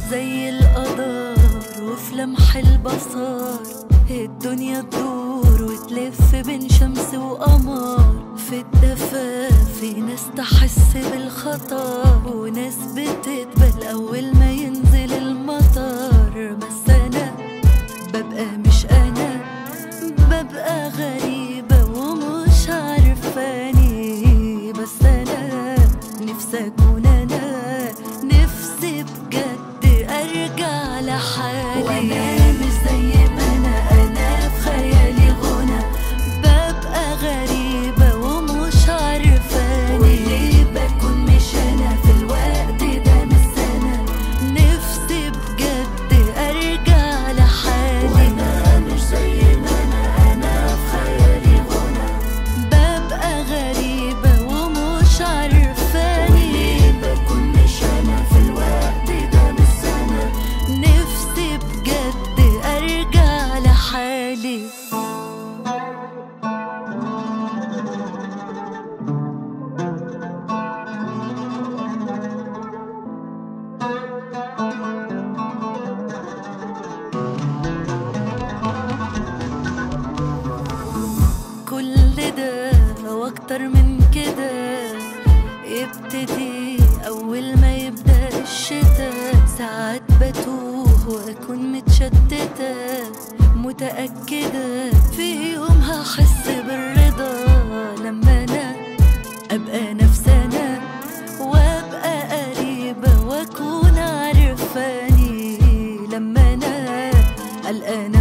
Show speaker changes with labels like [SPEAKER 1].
[SPEAKER 1] زي القدر وفي لمح البصر الدنيا تدور وتلف بين شمس وقمر. في الدفا في ناس تحس بالخطر وناس بتتبل أول ما ينزل المطر. بس أنا ببقى مش أنا، ببقى غريبة ومش عارفاني. بس أنا نفسي أكون أنا، نفسي بجد أرجع لحالي وأنا مش زي ما أنا في خيالي غنى. ببقى غريبة ومش عارفاني وليه بكون مش أنا في الوقت ده من السنة. نفسي بجد أرجع لحالي
[SPEAKER 2] وأنا مش زي ما أنا في خيالي غنى.
[SPEAKER 1] ببقى غريبة ومش عارفاني
[SPEAKER 2] وليه بكون مش أنا في الوقت ده من السنة.
[SPEAKER 1] نفسي بجد أرجع لحالي. كل ده واكتر من كده يبتدي أول ما يبدأ الشتاء. ساعات بتوه وأكون متشتتة متأكدة في يوم هحس بالرضا لما أنا أبقى نفسنا وأبقى قريبة وأكون عارفاني. لما أنا قلقانة